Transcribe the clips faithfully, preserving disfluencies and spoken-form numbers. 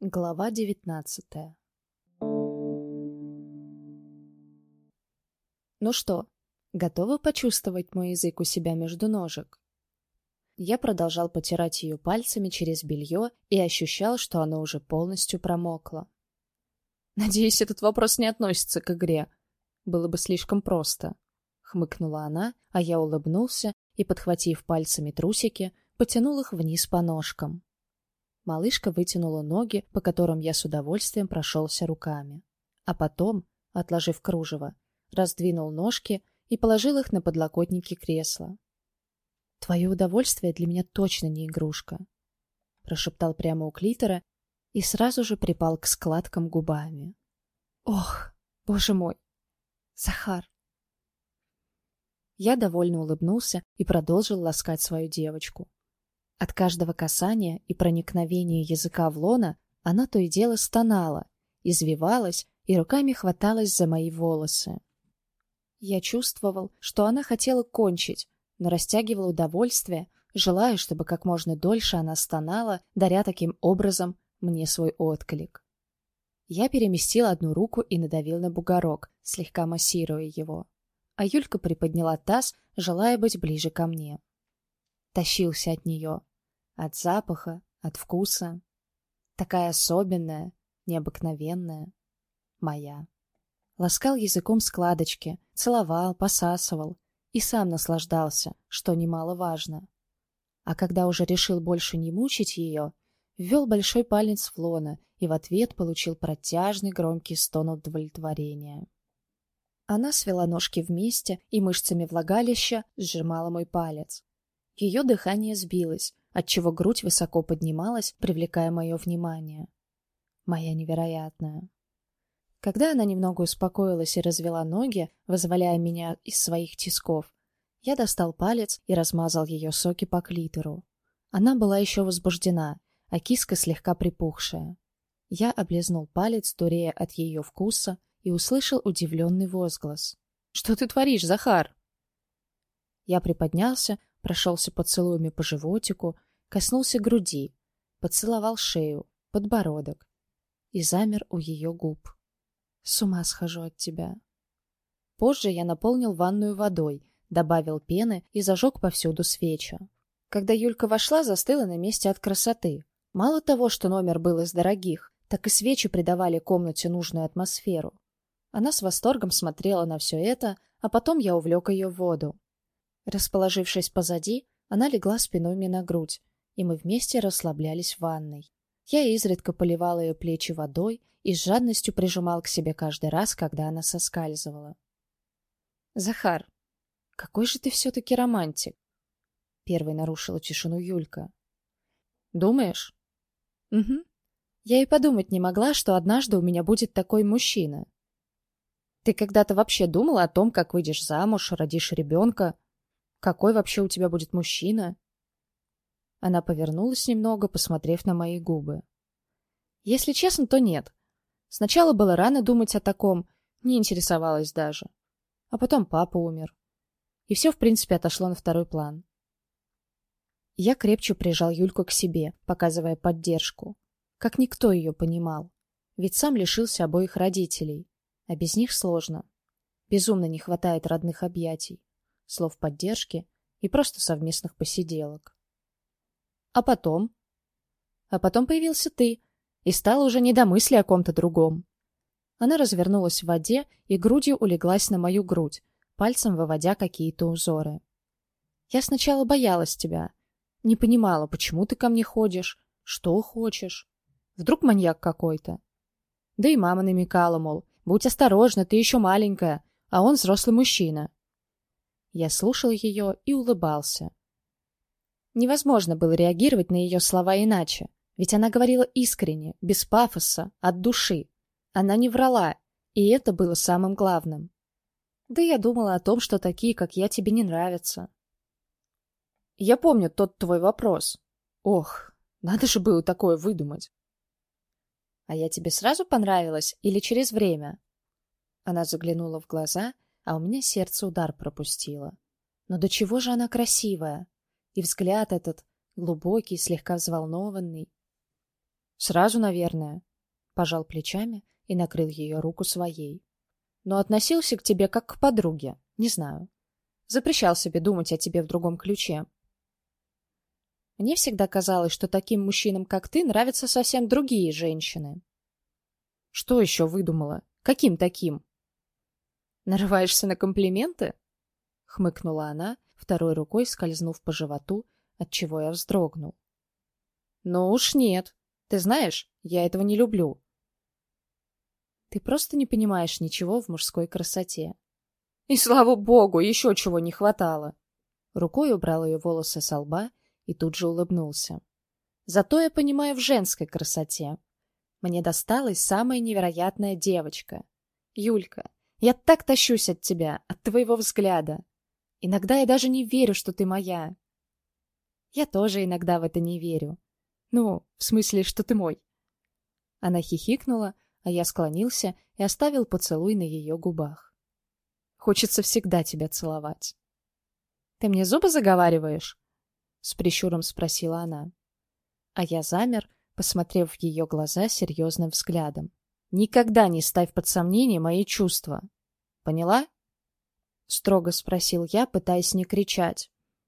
Глава девятнадцатая. Ну что, готовы почувствовать мой язык у себя между ножек? Я продолжал потирать ее пальцами через белье и ощущал, что оно уже полностью промокло. «Надеюсь, этот вопрос не относится к игре. Было бы слишком просто», — хмыкнула она, а я улыбнулся и, подхватив пальцами трусики, потянул их вниз по ножкам. Малышка вытянула ноги, по которым я с удовольствием прошелся руками. А потом, отложив кружево, раздвинул ножки и положил их на подлокотники кресла. «Твое удовольствие для меня точно не игрушка», — прошептал прямо у клитора и сразу же припал к складкам губами. «Ох, боже мой! Захар!» Я довольно улыбнулся и продолжил ласкать свою девочку. От каждого касания и проникновения языка в лоно она то и дело стонала, извивалась и руками хваталась за мои волосы. Я чувствовал, что она хотела кончить, но растягивал удовольствие, желая, чтобы как можно дольше она стонала, даря таким образом мне свой отклик. Я переместил одну руку и надавил на бугорок, слегка массируя его, а Юлька приподняла таз, желая быть ближе ко мне. Тащился от нее. От запаха, от вкуса. Такая особенная, необыкновенная. Моя. Ласкал языком складочки, целовал, посасывал и сам наслаждался, что немаловажно. А когда уже решил больше не мучить ее, ввел большой палец в лоно и в ответ получил протяжный громкий стон удовлетворения. Она свела ножки вместе и мышцами влагалища сжимала мой палец. Ее дыхание сбилось, отчего грудь высоко поднималась, привлекая мое внимание. Моя невероятная. Когда она немного успокоилась и развела ноги, вызволяя меня из своих тисков, я достал палец и размазал ее соки по клитору. Она была еще возбуждена, а киска слегка припухшая. Я облизнул палец, дурея от ее вкуса, и услышал удивленный возглас. «Что ты творишь, Захар?» Я приподнялся, прошелся поцелуями по животику, коснулся груди, поцеловал шею, подбородок и замер у ее губ. С ума схожу от тебя. Позже я наполнил ванную водой, добавил пены и зажег повсюду свечи. Когда Юлька вошла, застыла на месте от красоты. Мало того, что номер был из дорогих, так и свечи придавали комнате нужную атмосферу. Она с восторгом смотрела на все это, а потом я увлек ее в воду. Расположившись позади, она легла спиной мне на грудь, и мы вместе расслаблялись в ванной. Я изредка поливал ее плечи водой и с жадностью прижимал к себе каждый раз, когда она соскальзывала. «Захар, какой же ты все-таки романтик!» Первой нарушила тишину Юлька. «Думаешь?» «Угу. Я и подумать не могла, что однажды у меня будет такой мужчина. Ты когда-то вообще думала о том, как выйдешь замуж, родишь ребенка? Какой вообще у тебя будет мужчина?» Она повернулась немного, посмотрев на мои губы. Если честно, то нет. Сначала было рано думать о таком, не интересовалась даже. А потом папа умер. И все, в принципе, отошло на второй план. Я крепче прижал Юльку к себе, показывая поддержку. Как никто ее понимал. Ведь сам лишился обоих родителей. А без них сложно. Безумно не хватает родных объятий, слов поддержки и просто совместных посиделок. А потом? А потом появился ты, и стало уже не до мысли о ком-то другом. Она развернулась в воде и грудью улеглась на мою грудь, пальцем выводя какие-то узоры. Я сначала боялась тебя, не понимала, почему ты ко мне ходишь, что хочешь. Вдруг маньяк какой-то. Да и мама намекала, мол, будь осторожна, ты еще маленькая, а он взрослый мужчина. Я слушал ее и улыбался. Невозможно было реагировать на ее слова иначе, ведь она говорила искренне, без пафоса, от души. Она не врала, и это было самым главным. Да я думала о том, что такие, как я, тебе не нравятся. Я помню тот твой вопрос. Ох, надо же было такое выдумать. А я тебе сразу понравилась или через время? Она заглянула в глаза, а у меня сердце удар пропустило. Но до чего же она красивая? И взгляд этот, глубокий, слегка взволнованный. Сразу, наверное. Пожал плечами и накрыл ее руку своей. Но относился к тебе как к подруге, не знаю. Запрещал себе думать о тебе в другом ключе. Мне всегда казалось, что таким мужчинам, как ты, нравятся совсем другие женщины. Что еще выдумала? Каким таким? Нарываешься на комплименты? Хмыкнула она, второй рукой скользнув по животу, отчего я вздрогнул. Ну уж нет. Ты знаешь, я этого не люблю. Ты просто не понимаешь ничего в мужской красоте. И слава богу, еще чего не хватало. Рукой убрал ее волосы со лба и тут же улыбнулся. Зато я понимаю в женской красоте. Мне досталась самая невероятная девочка. Юлька, я так тащусь от тебя, от твоего взгляда. Иногда я даже не верю, что ты моя. Я тоже иногда в это не верю. Ну, в смысле, что ты мой. Она хихикнула, а я склонился и оставил поцелуй на ее губах. Хочется всегда тебя целовать. Ты мне зубы заговариваешь? С прищуром спросила она. А я замер, посмотрев в ее глаза серьезным взглядом. Никогда не ставь под сомнение мои чувства. Поняла? Строго спросил я, пытаясь не кричать.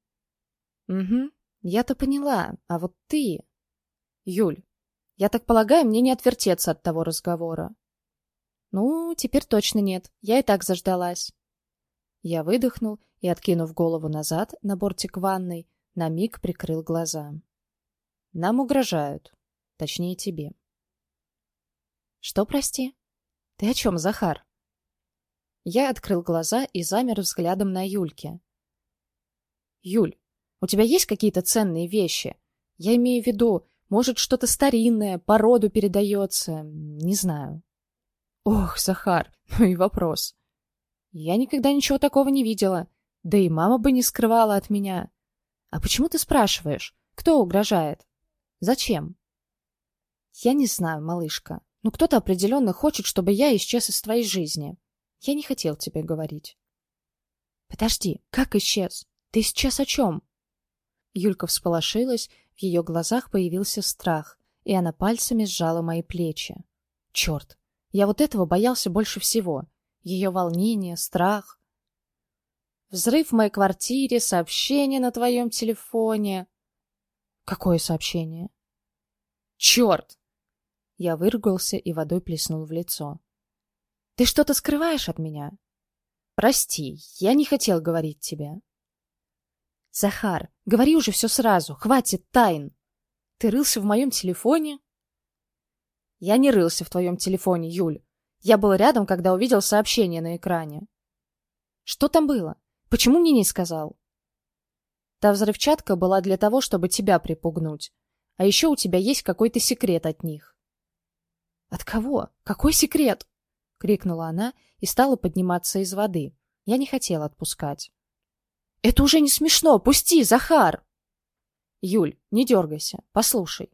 Угу, я-то поняла, а вот ты... Юль, я так полагаю, мне не отвертеться от того разговора. Ну, теперь точно нет, я и так заждалась. Я выдохнул и, откинув голову назад на бортик ванной, на миг прикрыл глаза. Нам угрожают. Точнее, тебе. Что, прости? Ты о чем, Захар? Я открыл глаза и замер взглядом на Юльке. Юль, у тебя есть какие-то ценные вещи? Я имею в виду, может, что-то старинное, по роду передается, не знаю. Ох, Захар, ну и вопрос. Я никогда ничего такого не видела, да и мама бы не скрывала от меня. А почему ты спрашиваешь? Кто угрожает? Зачем? Я не знаю, малышка, но кто-то определенно хочет, чтобы я исчез из твоей жизни. Я не хотел тебе говорить. Подожди, как исчез? Ты сейчас о чем? Юлька всполошилась, в ее глазах появился страх, и она пальцами сжала мои плечи. Черт, я вот этого боялся больше всего. Ее волнение, страх. Взрыв в моей квартире, сообщение на твоем телефоне. Какое сообщение? Черт! Я выругался и водой плеснул в лицо. Ты что-то скрываешь от меня? Прости, я не хотел говорить тебе. Захар, говори уже все сразу, хватит тайн. Ты рылся в моем телефоне? Я не рылся в твоем телефоне, Юль. Я был рядом, когда увидел сообщение на экране. Что там было? Почему мне не сказал? Та взрывчатка была для того, чтобы тебя припугнуть. А еще у тебя есть какой-то секрет от них. От кого? Какой секрет? Крикнула она и стала подниматься из воды. Я не хотел отпускать. Это уже не смешно! Пусти, Захар! Юль, не дергайся, послушай.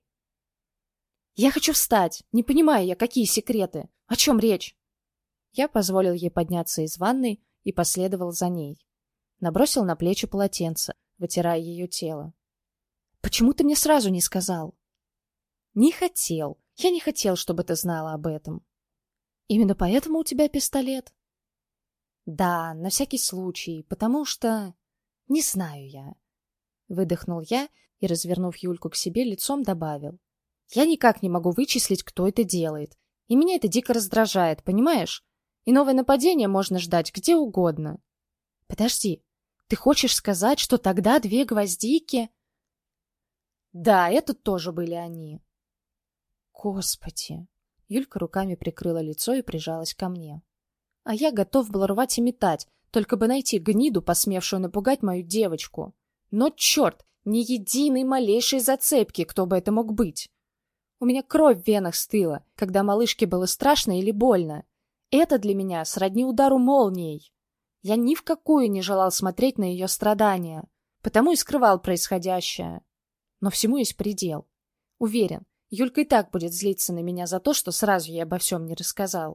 Я хочу встать. Не понимаю я, какие секреты. О чем речь? Я позволил ей подняться из ванной и последовал за ней. Набросил на плечи полотенце, вытирая ее тело. Почему ты мне сразу не сказал? Не хотел. Я не хотел, чтобы ты знала об этом. Именно поэтому у тебя пистолет? Да, на всякий случай, потому что... Не знаю я. Выдохнул я и, развернув Юльку к себе, лицом добавил. Я никак не могу вычислить, кто это делает. И меня это дико раздражает, понимаешь? И новое нападение можно ждать где угодно. Подожди, ты хочешь сказать, что тогда две гвоздики... Да, это тоже были они. Господи. Юлька руками прикрыла лицо и прижалась ко мне. А я готов был рвать и метать, только бы найти гниду, посмевшую напугать мою девочку. Но, черт, ни единой малейшей зацепки, кто бы это мог быть. У меня кровь в венах стыла, когда малышке было страшно или больно. Это для меня сродни удару молнией. Я ни в какую не желал смотреть на ее страдания, потому и скрывал происходящее. Но всему есть предел. Уверен, Юлька и так будет злиться на меня за то, что сразу ей обо всем не рассказал.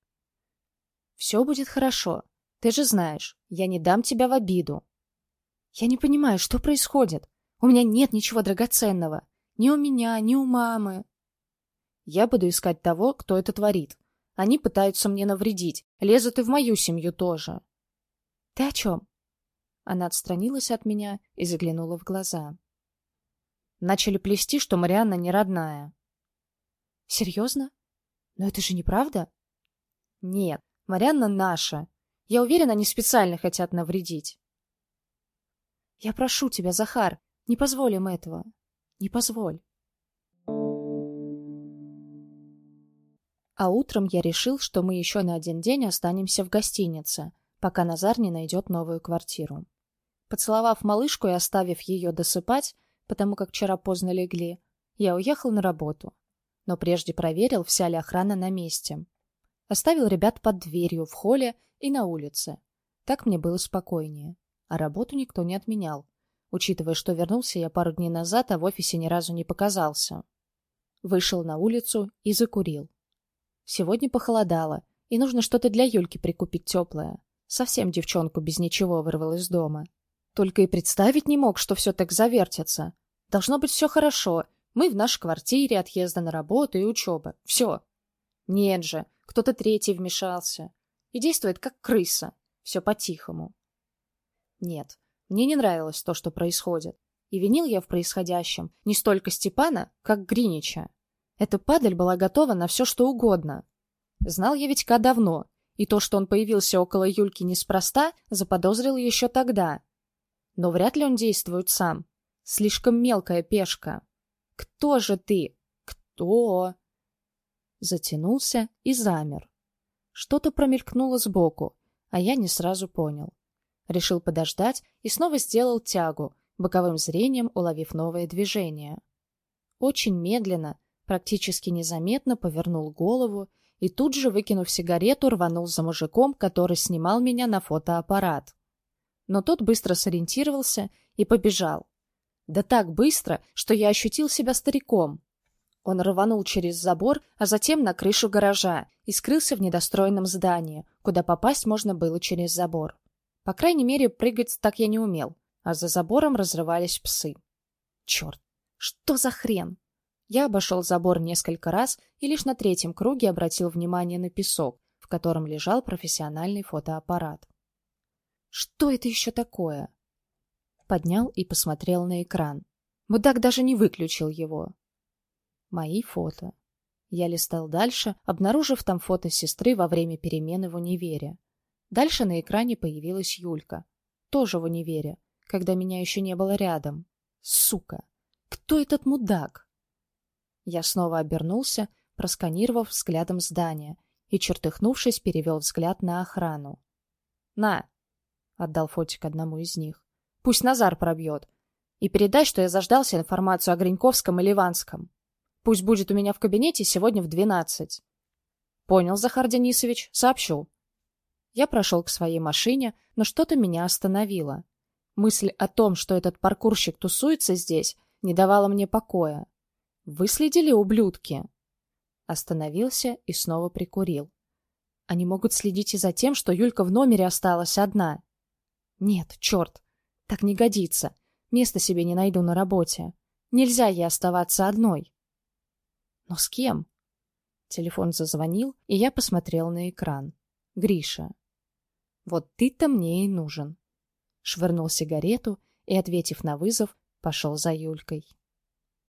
Все будет хорошо. Ты же знаешь, я не дам тебя в обиду. Я не понимаю, что происходит. У меня нет ничего драгоценного. Ни у меня, ни у мамы. Я буду искать того, кто это творит. Они пытаются мне навредить, лезут и в мою семью тоже. Ты о чем? Она отстранилась от меня и заглянула в глаза. Начали плести, что Марианна не родная. Серьезно? Но это же неправда? Нет, Марианна наша. Я уверена, они специально хотят навредить. Я прошу тебя, Захар, не позволим этого. Не позволь. А утром я решил, что мы еще на один день останемся в гостинице, пока Назар не найдет новую квартиру. Поцеловав малышку и оставив ее досыпать, потому как вчера поздно легли, я уехал на работу. Но прежде проверил, вся ли охрана на месте. Оставил ребят под дверью, в холле и на улице. Так мне было спокойнее. А работу никто не отменял, учитывая, что вернулся я пару дней назад, а в офисе ни разу не показался. Вышел на улицу и закурил. Сегодня похолодало, и нужно что-то для Юльки прикупить теплое. Совсем девчонку без ничего вырвал из дома. Только и представить не мог, что все так завертится. Должно быть все хорошо. Мы в нашей квартире, отъезда на работу и учеба. Все. Нет же, кто-то третий вмешался. И действует как крыса. Все по-тихому. Нет, мне не нравилось то, что происходит. И винил я в происходящем не столько Степана, как Гринича. Эта падаль была готова на все, что угодно. Знал я Витька давно, и то, что он появился около Юльки неспроста, заподозрил еще тогда. Но вряд ли он действует сам. Слишком мелкая пешка. «Кто же ты? Кто?» Затянулся и замер. Что-то промелькнуло сбоку, а я не сразу понял. Решил подождать и снова сделал тягу, боковым зрением уловив новое движение. Очень медленно, практически незаметно повернул голову и тут же, выкинув сигарету, рванул за мужиком, который снимал меня на фотоаппарат. Но тот быстро сориентировался и побежал. Да так быстро, что я ощутил себя стариком. Он рванул через забор, а затем на крышу гаража и скрылся в недостроенном здании, куда попасть можно было через забор. По крайней мере, прыгать так я не умел, а за забором разрывались псы. Черт, что за хрен? Я обошел забор несколько раз и лишь на третьем круге обратил внимание на песок, в котором лежал профессиональный фотоаппарат. Что это еще такое? Поднял и посмотрел на экран. Мудак даже не выключил его. Мои фото. Я листал дальше, обнаружив там фото сестры во время перемены в универе. Дальше на экране появилась Юлька. Тоже в универе, когда меня еще не было рядом. Сука! Кто этот мудак? Я снова обернулся, просканировав взглядом здание, и, чертыхнувшись, перевел взгляд на охрану. «На!» — отдал фотик одному из них. «Пусть Назар пробьет. И передай, что я заждался информацию о Гриньковском и Ливанском. Пусть будет у меня в кабинете сегодня в двенадцать». «Понял, Захар Денисович, сообщу». Я прошел к своей машине, но что-то меня остановило. Мысль о том, что этот паркурщик тусуется здесь, не давала мне покоя. Выследили ублюдки? Остановился и снова прикурил. Они могут следить и за тем, что Юлька в номере осталась одна. Нет, черт, так не годится. Места себе не найду на работе. Нельзя ей оставаться одной. Но с кем? Телефон зазвонил, и я посмотрел на экран. Гриша. Вот ты-то мне и нужен. Швырнул сигарету и, ответив на вызов, пошел за Юлькой.